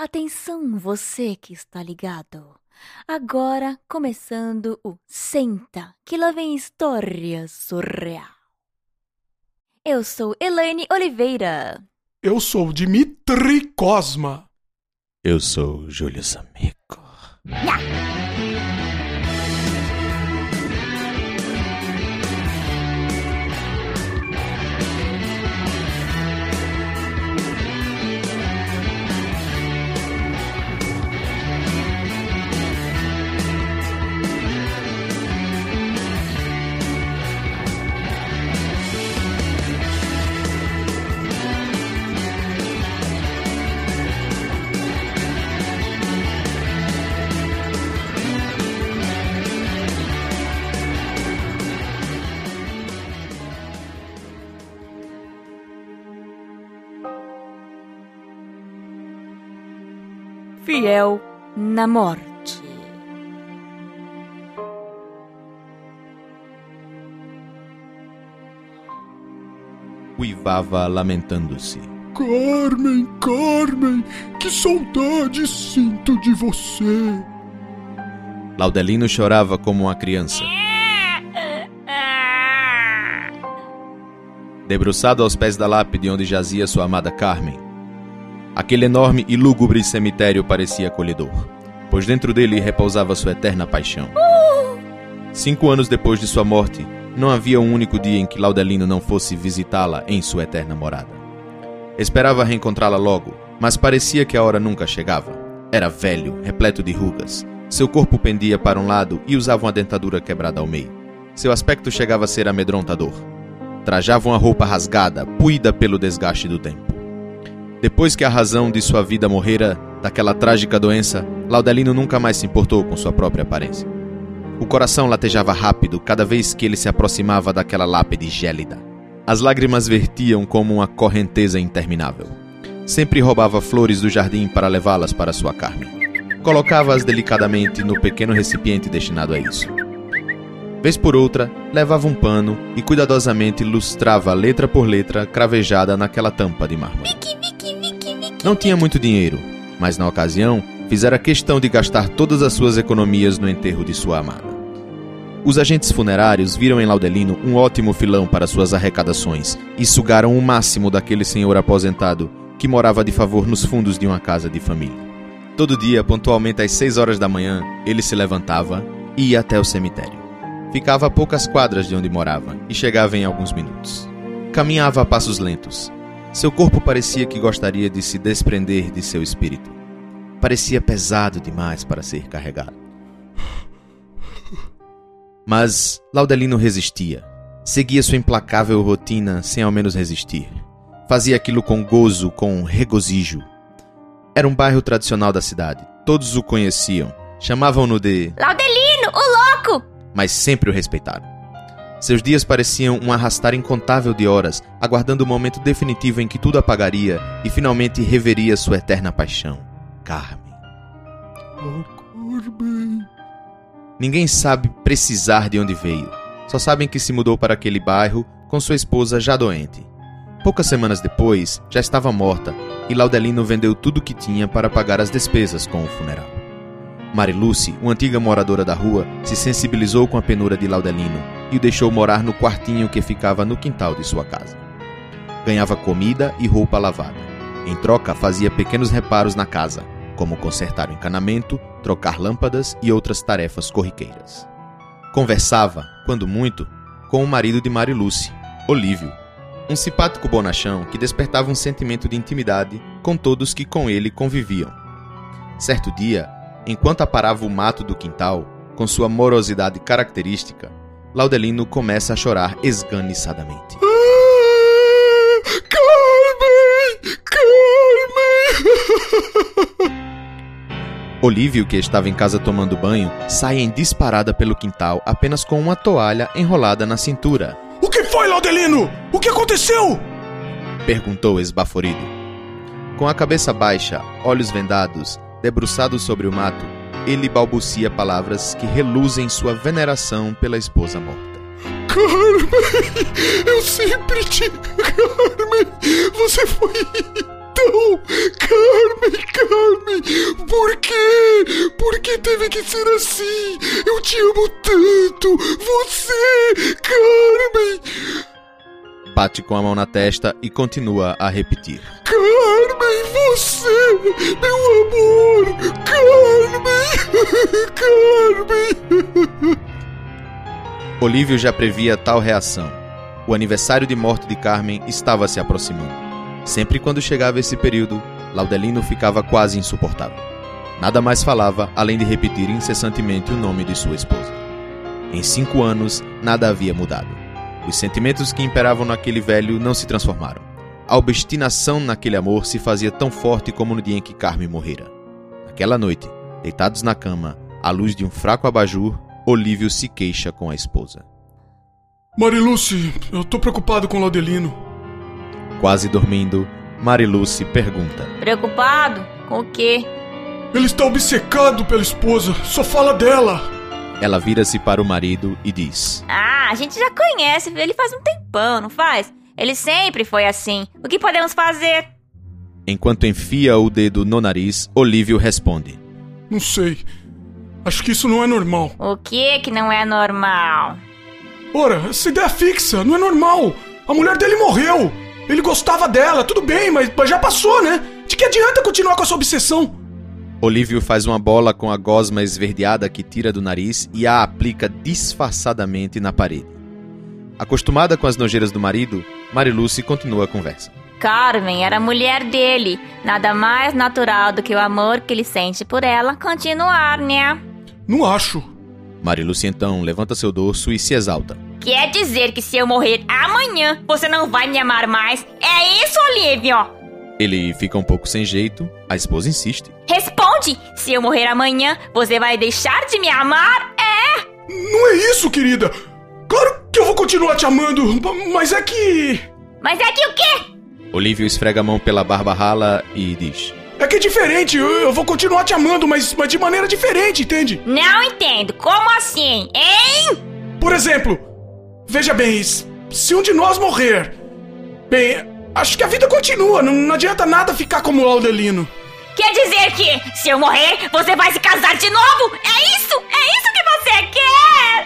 Atenção, você que está ligado. Agora, começando o Senta, que lá vem história surreal. Eu sou Elaine Oliveira. Eu sou Dimitri Cosma. Eu sou Júlio Samico. Fiel na morte. Uivava lamentando-se. Carmen, que saudade sinto de você. Laudelino chorava como uma criança. Debruçado aos pés da lápide onde jazia sua amada Carmen, aquele enorme e lúgubre cemitério parecia acolhedor, pois dentro dele repousava sua eterna paixão. 5 anos depois de sua morte, não havia um único dia em que Laudelino não fosse visitá-la em sua eterna morada. Esperava reencontrá-la logo, mas parecia que a hora nunca chegava. Era velho, repleto de rugas. Seu corpo pendia para um lado e usava uma dentadura quebrada ao meio. Seu aspecto chegava a ser amedrontador. Trajava uma roupa rasgada, puída pelo desgaste do tempo. Depois que a razão de sua vida morrera daquela trágica doença, Laudelino nunca mais se importou com sua própria aparência. O coração latejava rápido cada vez que ele se aproximava daquela lápide gélida. As lágrimas vertiam como uma correnteza interminável. Sempre roubava flores do jardim para levá-las para sua Carmen. Colocava-as delicadamente no pequeno recipiente destinado a isso. Vez por outra, levava um pano e cuidadosamente lustrava letra por letra cravejada naquela tampa de mármore. Não tinha muito dinheiro, mas na ocasião fizera questão de gastar todas as suas economias no enterro de sua amada. Os agentes funerários viram em Laudelino um ótimo filão para suas arrecadações e sugaram o máximo daquele senhor aposentado que morava de favor nos fundos de uma casa de família. Todo dia, pontualmente às 6 horas da manhã, ele se levantava e ia até o cemitério. Ficava a poucas quadras de onde morava e chegava em alguns minutos. Caminhava a passos lentos. Seu corpo parecia que gostaria de se desprender de seu espírito. Parecia pesado demais para ser carregado. Mas Laudelino resistia. Seguia sua implacável rotina sem ao menos resistir. Fazia aquilo com gozo, com regozijo. Era um bairro tradicional da cidade. Todos o conheciam. Chamavam-no de Laudelino, o louco! Mas sempre o respeitaram. Seus dias pareciam um arrastar incontável de horas, aguardando o momento definitivo em que tudo apagaria e finalmente reveria sua eterna paixão, Carmen. Oh, Carmen. Ninguém sabe precisar de onde veio. Só sabem que se mudou para aquele bairro com sua esposa já doente. Poucas semanas depois, já estava morta e Laudelino vendeu tudo o que tinha para pagar as despesas com o funeral. Mariluce, uma antiga moradora da rua, se sensibilizou com a penura de Laudelino e o deixou morar no quartinho que ficava no quintal de sua casa. Ganhava comida e roupa lavada. Em troca, fazia pequenos reparos na casa, como consertar o encanamento, trocar lâmpadas e outras tarefas corriqueiras. Conversava, quando muito, com o marido de Mariluce, Olívio, um simpático bonachão que despertava um sentimento de intimidade com todos que com ele conviviam. Certo dia, enquanto aparava o mato do quintal, com sua morosidade característica, Laudelino começa a chorar esganiçadamente. Carmen! Olívio, que estava em casa tomando banho, sai em disparada pelo quintal apenas com uma toalha enrolada na cintura. O que foi, Laudelino? O que aconteceu? Perguntou esbaforido. Com a cabeça baixa, olhos vendados, debruçado sobre o mato, ele balbucia palavras que reluzem sua veneração pela esposa morta. Carmen, eu sempre te... Carmen, você foi tão... Carmen. Por quê? Por que teve que ser assim? Eu te amo tanto! Você, Carmen! Bate com a mão na testa e continua a repetir. Carmen, você! Meu amor! Carmen! Olívio já previa tal reação. O aniversário de morte de Carmen estava se aproximando. Sempre quando chegava esse período, Laudelino ficava quase insuportável. Nada mais falava, além de repetir incessantemente o nome de sua esposa. Em 5 anos, nada havia mudado. Os sentimentos que imperavam naquele velho não se transformaram. A obstinação naquele amor se fazia tão forte como no dia em que Carmen morrera. Naquela noite, deitados na cama, à luz de um fraco abajur, Olívio se queixa com a esposa. Mariluce, eu tô preocupado com o Laudelino. Quase dormindo, Mariluce pergunta. Preocupado? Com o quê? Ele está obcecado pela esposa, só fala dela. Ela vira-se para o marido e diz. Ah, a gente já conhece, ele faz um tempão, não faz? Ele sempre foi assim. O que podemos fazer? Enquanto enfia o dedo no nariz, Olívio responde. Não sei. Acho que isso não é normal. O que não é normal? Ora, essa ideia fixa, não é normal. A mulher dele morreu. Ele gostava dela, tudo bem, mas já passou, né? De que adianta continuar com essa obsessão? Olívio faz uma bola com a gosma esverdeada que tira do nariz e a aplica disfarçadamente na parede. Acostumada com as nojeiras do marido, Mariluce continua a conversa. Carmen era a mulher dele. Nada mais natural do que o amor que ele sente por ela continuar, né? Não acho. Mariluce então levanta seu dorso e se exalta. Quer dizer que se eu morrer amanhã, você não vai me amar mais? É isso, Olívio? Ele fica um pouco sem jeito, a esposa insiste. Responde! Se eu morrer amanhã, você vai deixar de me amar? É! Não é isso, querida! Claro que eu vou continuar te amando, mas é que... Mas é que o quê? Olívio esfrega a mão pela barba rala e diz. É que é diferente, eu vou continuar te amando, mas de maneira diferente, entende? Não entendo, como assim, hein? Por exemplo, veja bem, se um de nós morrer... Bem, acho que a vida continua, não adianta nada ficar como o Laudelino. Quer dizer que, se eu morrer, você vai se casar de novo? É isso? É isso que você quer?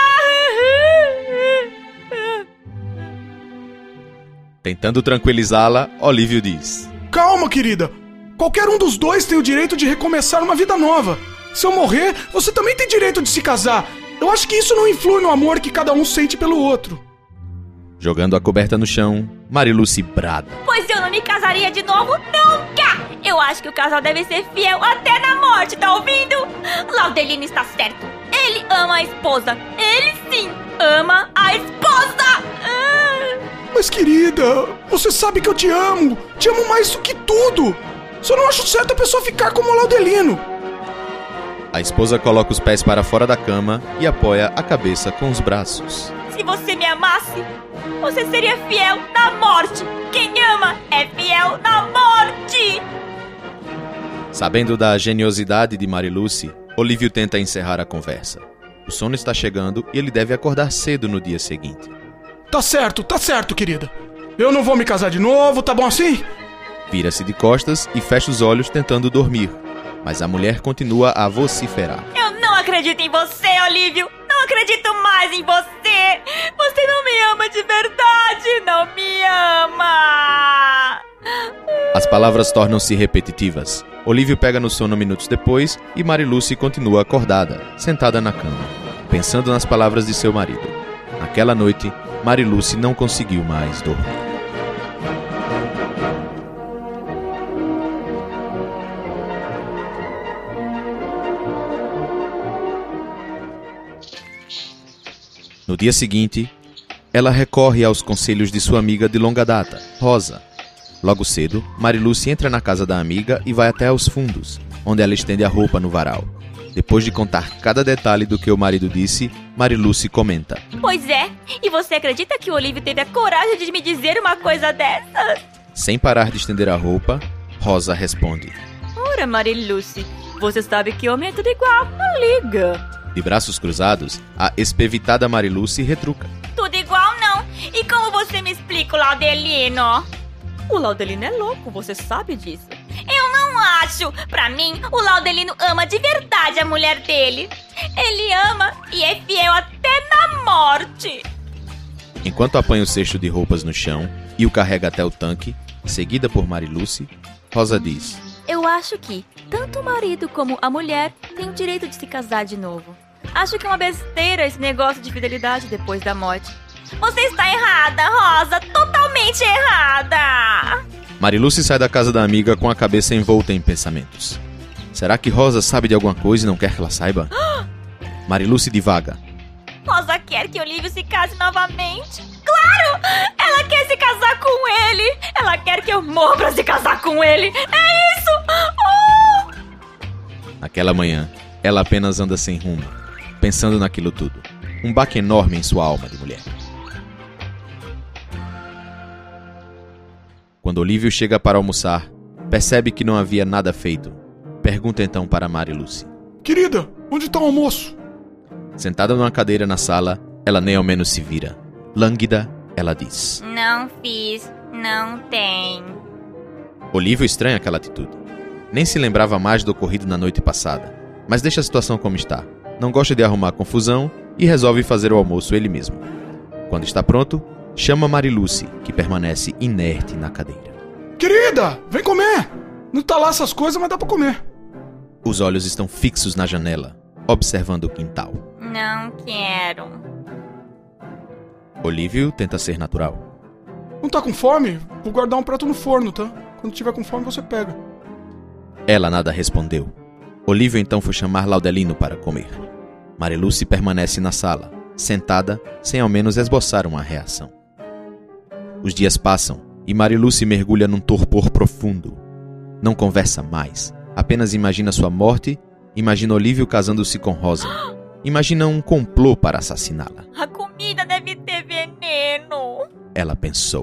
Tentando tranquilizá-la, Olívio diz. Calma, querida. Qualquer um dos dois tem o direito de recomeçar uma vida nova. Se eu morrer, você também tem direito de se casar. Eu acho que isso não influi no amor que cada um sente pelo outro. Jogando a coberta no chão, Mariluce brada. Pois eu não me casaria de novo nunca! Eu acho que o casal deve ser fiel até na morte, tá ouvindo? Laudelino está certo. Ele ama a esposa. Ele sim ama a esposa! Mas querida, você sabe que eu te amo. Te amo mais do que tudo. Só não acho certo a pessoa ficar como o Laudelino. A esposa coloca os pés para fora da cama e apoia a cabeça com os braços. Se você me amasse, você seria fiel na morte. Quem ama é fiel na morte. Sabendo da geniosidade de Mariluce, Olívio tenta encerrar a conversa. O sono está chegando e ele deve acordar cedo no dia seguinte. Tá certo, querida. Eu não vou me casar de novo, tá bom assim? Vira-se de costas e fecha os olhos tentando dormir, mas a mulher continua a vociferar. Eu não acredito em você, Olívio! Não acredito mais em você! Você não me ama de verdade! Não me ama! As palavras tornam-se repetitivas. Olívio pega no sono minutos depois e Mariluce continua acordada, sentada na cama, pensando nas palavras de seu marido. Naquela noite, Mariluce não conseguiu mais dormir. No dia seguinte, ela recorre aos conselhos de sua amiga de longa data, Rosa. Logo cedo, Mariluce entra na casa da amiga e vai até aos fundos, onde ela estende a roupa no varal. Depois de contar cada detalhe do que o marido disse, Mariluce comenta. Pois é, e você acredita que o Olívio teve a coragem de me dizer uma coisa dessas? Sem parar de estender a roupa, Rosa responde. Ora, Mariluce, você sabe que homem é tudo igual, não liga. De braços cruzados, a espevitada Mariluce retruca. Tudo igual não. E como você me explica o Laudelino? O Laudelino é louco, você sabe disso. Eu não acho acho. Pra mim, o Laudelino ama de verdade a mulher dele. Ele ama e é fiel até na morte. Enquanto apanha o cesto de roupas no chão e o carrega até o tanque, seguida por Mariluce, Rosa diz: Eu acho que tanto o marido como a mulher têm o direito de se casar de novo. Acho que é uma besteira esse negócio de fidelidade depois da morte. Você está errada, Rosa, totalmente errada. Mariluce sai da casa da amiga com a cabeça envolta em pensamentos. Será que Rosa sabe de alguma coisa e não quer que ela saiba? Mariluce divaga. Rosa quer que Olívio se case novamente. Claro! Ela quer se casar com ele. Ela quer que eu morra pra se casar com ele. É isso! Naquela manhã, ela apenas anda sem rumo, pensando naquilo tudo. Um baque enorme em sua alma de mulher. Quando Olívio chega para almoçar, percebe que não havia nada feito. Pergunta então para Mariluce: Querida, onde está o almoço? Sentada numa cadeira na sala, ela nem ao menos se vira. Lânguida, ela diz: Não fiz, não tem. Olívio estranha aquela atitude. Nem se lembrava mais do ocorrido na noite passada, mas deixa a situação como está. Não gosta de arrumar confusão e resolve fazer o almoço ele mesmo. Quando está pronto, chama Mariluce, que permanece inerte na cadeira. Querida, vem comer! Não tá lá essas coisas, mas dá pra comer. Os olhos estão fixos na janela, observando o quintal. Não quero. Olívio tenta ser natural. Não tá com fome? Vou guardar um prato no forno, tá? Quando tiver com fome, você pega. Ela nada respondeu. Olívio então foi chamar Laudelino para comer. Mariluce permanece na sala, sentada, sem ao menos esboçar uma reação. Os dias passam e Mariluce mergulha num torpor profundo. Não conversa mais, apenas imagina sua morte, imagina Olívio casando-se com Rosa. Imagina um complô para assassiná-la. A comida deve ter veneno. Ela pensou.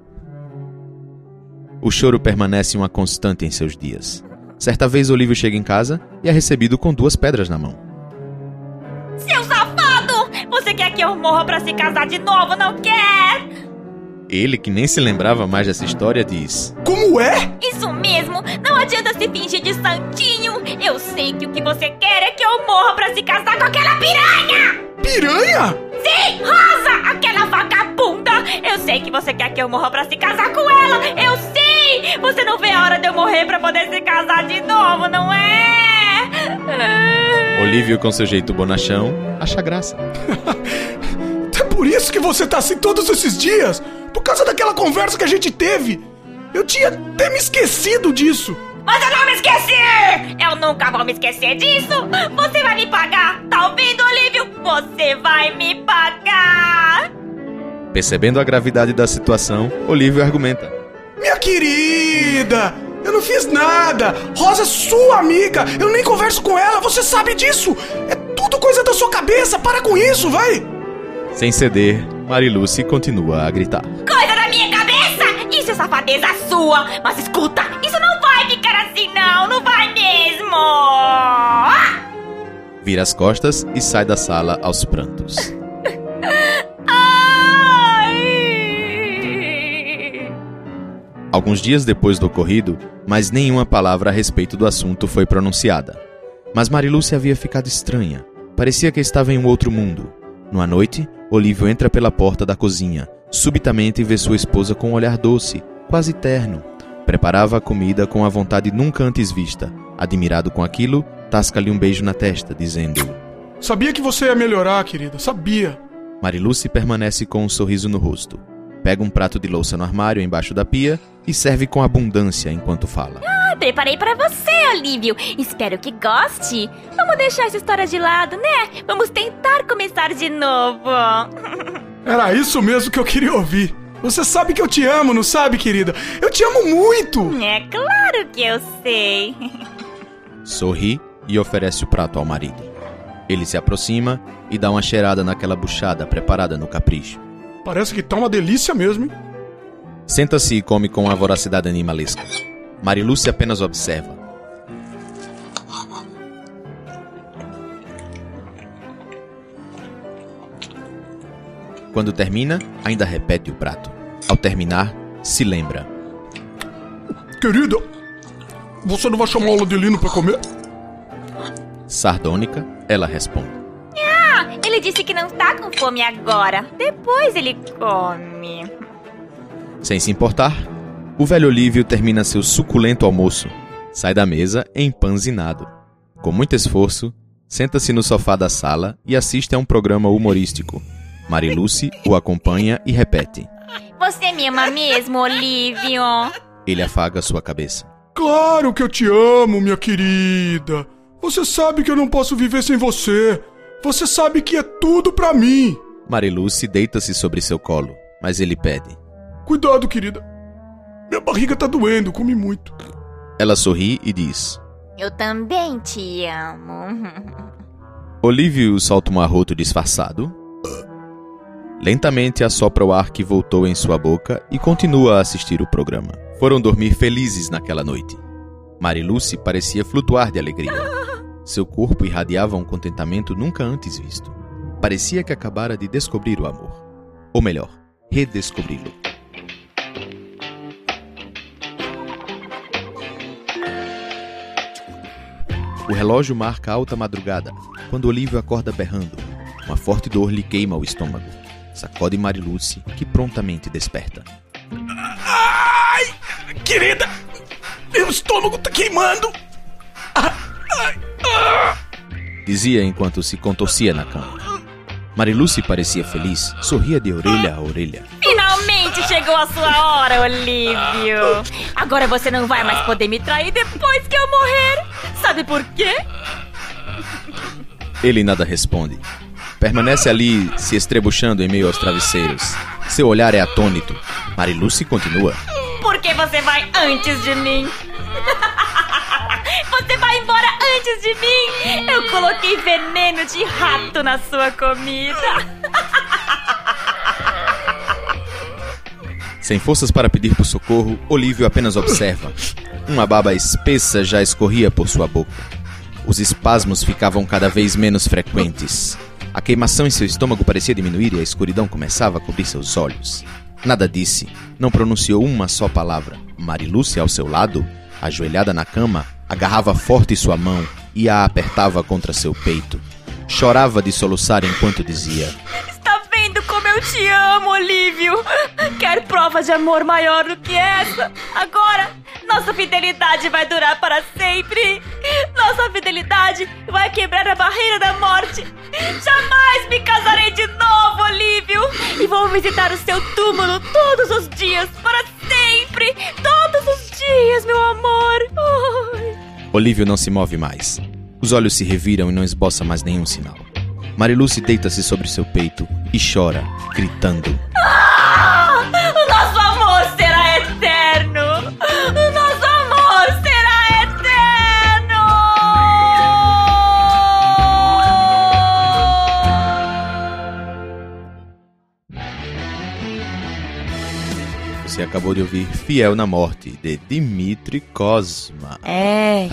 O choro permanece uma constante em seus dias. Certa vez Olívio chega em casa e é recebido com 2 pedras na mão. Seu safado! Você quer que eu morra pra se casar de novo, não quer? Ele, que nem se lembrava mais dessa história, diz: Como é? Isso mesmo! Não adianta se fingir de santinho! Eu sei que o que você quer é que eu morra pra se casar com aquela piranha! Piranha? Sim, Rosa! Aquela vagabunda! Eu sei que você quer que eu morra pra se casar com ela! Eu sei! Você não vê a hora de eu morrer pra poder se casar de novo, não é? Olívio, com seu jeito bonachão, acha graça. É por isso que você tá assim todos esses dias? Por causa daquela conversa que a gente teve? Eu tinha até me esquecido disso. Mas eu não me esqueci! Eu nunca vou me esquecer disso! Você vai me pagar! Tá ouvindo, Olívio? Você vai me pagar! Percebendo a gravidade da situação, Olívio argumenta: Minha querida, eu não fiz nada. Rosa é sua amiga. Eu nem converso com ela, você sabe disso. É tudo coisa da sua cabeça. Para com isso, vai. Sem ceder, Mariluce continua a gritar: Coisa da minha cabeça! Isso é safadeza sua! Mas escuta, isso não vai ficar assim não! Não vai mesmo! Vira as costas e sai da sala aos prantos. Alguns dias depois do ocorrido, mais nenhuma palavra a respeito do assunto foi pronunciada. Mas Mariluce havia ficado estranha. Parecia que estava em um outro mundo. Numa noite, Olívio entra pela porta da cozinha. Subitamente vê sua esposa com um olhar doce, quase terno. Preparava a comida com a vontade nunca antes vista. Admirado com aquilo, tasca-lhe um beijo na testa, dizendo: Sabia que você ia melhorar, querida, sabia. Mariluce permanece com um sorriso no rosto. Pega um prato de louça no armário embaixo da pia e serve com abundância enquanto fala. Preparei pra você, Olívio. Espero que goste. Vamos deixar essa história de lado, né? Vamos tentar começar de novo. Era isso mesmo que eu queria ouvir. Você sabe que eu te amo, não sabe, querida? Eu te amo muito. É claro que eu sei. Sorri e oferece o prato ao marido. Ele se aproxima e dá uma cheirada naquela buchada preparada no capricho. Parece que tá uma delícia mesmo, hein? Senta-se e come com uma voracidade animalesca. Mariluce apenas observa. Quando termina, ainda repete o prato. Ao terminar, se lembra. Querida, Você não vai chamar o Adelino pra comer? Sardônica, ela responde. Ele disse que não tá com fome agora. Depois ele come. Sem se importar, o velho Olívio termina seu suculento almoço, sai da mesa empanzinado. Com muito esforço, senta-se no sofá da sala e assiste a um programa humorístico. Mariluce o acompanha e repete. Você me ama mesmo, Olívio? Ele afaga sua cabeça. Claro que eu te amo, minha querida. Você sabe que eu não posso viver sem você. Você sabe que é tudo pra mim. Mariluce deita-se sobre seu colo, mas ele pede. Cuidado, querida. Minha barriga tá doendo, comi muito. Ela sorri e diz. Eu também te amo. Olívio solta um arroto disfarçado. Lentamente assopra o ar que voltou em sua boca e continua a assistir o programa. Foram dormir felizes naquela noite. Mariluce parecia flutuar de alegria. Seu corpo irradiava um contentamento nunca antes visto. Parecia que acabara de descobrir o amor. Ou melhor, redescobri-lo. O relógio marca alta madrugada, quando Olívio acorda berrando. Uma forte dor lhe queima o estômago. Sacode Mariluce, que prontamente desperta. Ai, querida, meu estômago tá queimando. Dizia enquanto se contorcia na cama. Mariluce parecia feliz, sorria de orelha a orelha. Finalmente chegou a sua hora, Olívio. Agora você não vai mais poder me trair depois que eu morrer. Sabe por quê? Ele nada responde. Permanece ali, se estrebuchando em meio aos travesseiros. Seu olhar é atônito. Mariluce continua. Porque você vai antes de mim. Você vai embora antes de mim. Eu coloquei veneno de rato na sua comida. Sem forças para pedir por socorro, Olívio apenas observa. Uma baba espessa já escorria por sua boca. Os espasmos ficavam cada vez menos frequentes. A queimação em seu estômago parecia diminuir e a escuridão começava a cobrir seus olhos. Nada disse, não pronunciou uma só palavra. Mariluce, ao seu lado, ajoelhada na cama, agarrava forte sua mão e a apertava contra seu peito. Chorava de soluçar enquanto dizia: Está vendo como eu te amo, Olívio? Quer prova de amor maior do que essa? Agora, nossa fidelidade vai durar para sempre. Nossa fidelidade vai quebrar a barreira da morte. Jamais me casarei de novo, Olívio. E vou visitar o seu túmulo todos os dias, para sempre. Todos os dias, meu amor. Ai. Olívio não se move mais. Os olhos se reviram e não esboça mais nenhum sinal. Mariluce deita-se sobre seu peito e chora, gritando: O nosso amor será eterno! O nosso amor será eterno! Você acabou de ouvir Fiel na Morte, de Dmitri Kozma. É.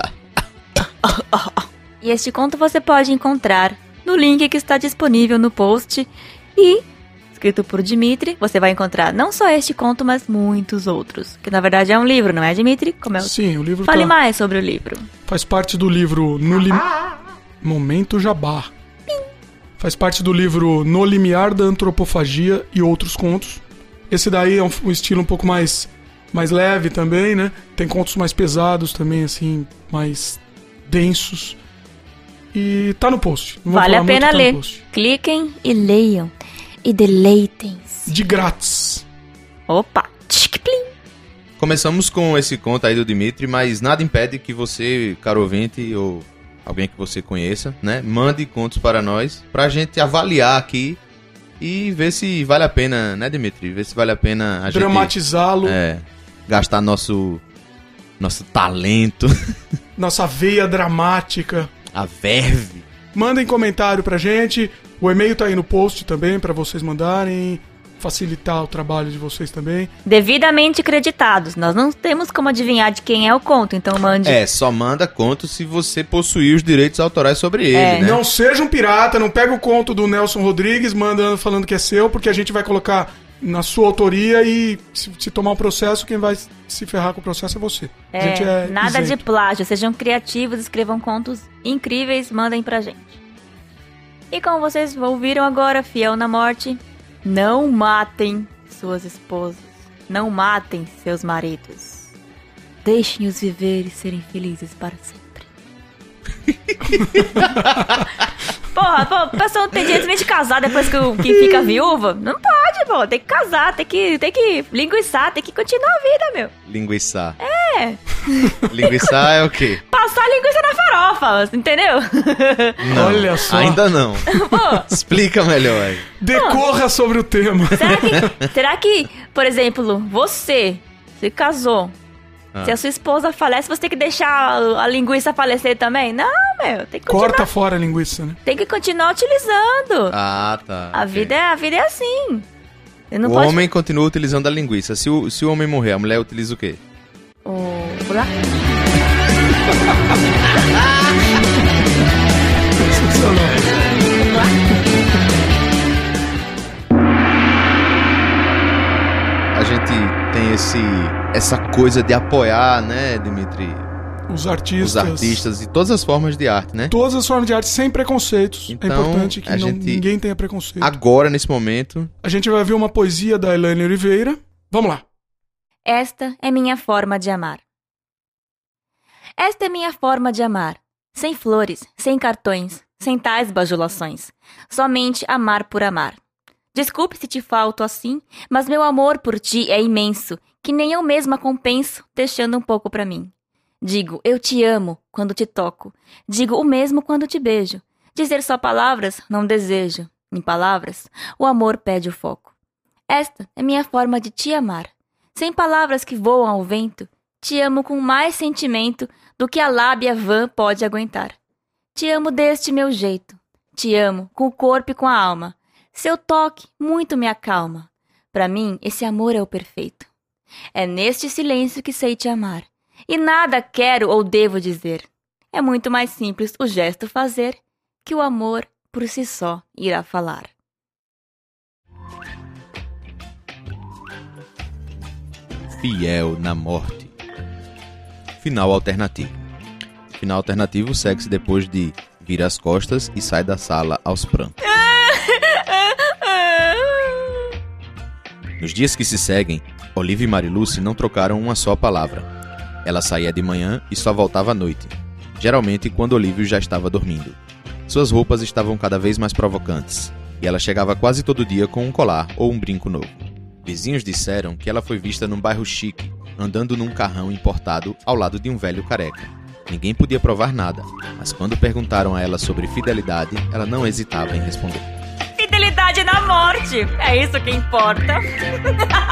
E este conto você pode encontrar no link que está disponível no post. E, escrito por Dmitri, você vai encontrar não só este conto, mas muitos outros. Que na verdade é um livro, não é, Dmitri? Como é o... Sim, o livro Fale mais sobre o livro. Faz parte do livro Momento Jabá. Faz parte do livro No Limiar da Antropofagia e Outros Contos. Esse daí é um estilo um pouco mais leve também, né? Tem contos mais pesados também, assim, mais densos. E tá no post. Vale a pena ler. Cliquem e leiam. E deleitem-se. De grátis. Opa! Tchic-plim. Começamos com esse conto aí do Dmitri, mas nada impede que você, caro ouvinte, ou alguém que você conheça, né, mande contos para nós, pra gente avaliar aqui e ver se vale a pena, né, Dmitri? Ver se vale a pena a dramatizá-lo. Gastar nosso talento. Nossa veia dramática. A verve. Mandem comentário pra gente. O e-mail tá aí no post também pra vocês mandarem. Facilitar o trabalho de vocês também. Devidamente creditados. Nós não temos como adivinhar de quem é o conto, então mande. Só manda conto se você possuir os direitos autorais sobre ele, né? Não seja um pirata, não pega o conto do Nelson Rodrigues falando que é seu, porque a gente vai colocar na sua autoria e se tomar um processo, quem vai se ferrar com o processo é você. A gente nada isento. de plágio, sejam criativos, escrevam contos incríveis, mandem pra gente. E como vocês ouviram agora, fiel na morte, não matem suas esposas, não matem seus maridos. Deixem-os viver e serem felizes para sempre. Porra, a pessoa não tem direito nem de casar depois que fica viúva. Não pode, pô. Tem que casar, tem que linguiçar, tem que continuar a vida, meu. Linguiçar. É. Linguiçar é o quê? Passar linguiça na farofa, entendeu? Não, olha só. Ainda não. Pô, Explica melhor aí. Decorra sobre o tema. será que, por exemplo, você se casou, se a sua esposa falece, você tem que deixar a linguiça falecer também? Não, meu, tem que continuar. Corta fora a linguiça, né? Tem que continuar utilizando. Ah, tá. A vida é assim. Você não O pode... homem continua utilizando a linguiça. Se o homem morrer, a mulher utiliza o quê? A gente tem essa coisa de apoiar, né, Dimitri? Os artistas e todas as formas de arte, né? Todas as formas de arte sem preconceitos. Então, é importante que ninguém tenha preconceito. Agora, nesse momento... A gente vai ver uma poesia da Elaine Oliveira. Vamos lá. Esta é minha forma de amar. Esta é minha forma de amar. Sem flores, sem cartões, sem tais bajulações. Somente amar por amar. Desculpe se te falto assim, mas meu amor por ti é imenso, que nem eu mesma compenso, deixando um pouco pra mim. Digo, eu te amo quando te toco. Digo o mesmo quando te beijo. Dizer só palavras não desejo. Em palavras, o amor pede o foco. Esta é minha forma de te amar. Sem palavras que voam ao vento, te amo com mais sentimento do que a lábia vã pode aguentar. Te amo deste meu jeito. Te amo com o corpo e com a alma. Seu toque muito me acalma. Pra mim, esse amor é o perfeito. É neste silêncio que sei te amar. E nada quero ou devo dizer. É muito mais simples o gesto fazer que o amor por si só irá falar. Fiel na morte. Final alternativo. Final alternativo segue-se depois de vira as costas e sai da sala aos prantos. Nos dias que se seguem, Olivia e Mariluce não trocaram uma só palavra. Ela saía de manhã e só voltava à noite, geralmente quando Olívio já estava dormindo. Suas roupas estavam cada vez mais provocantes, e ela chegava quase todo dia com um colar ou um brinco novo. Vizinhos disseram que ela foi vista num bairro chique, andando num carrão importado ao lado de um velho careca. Ninguém podia provar nada, mas quando perguntaram a ela sobre fidelidade, ela não hesitava em responder. Fidelidade na morte! É isso que importa!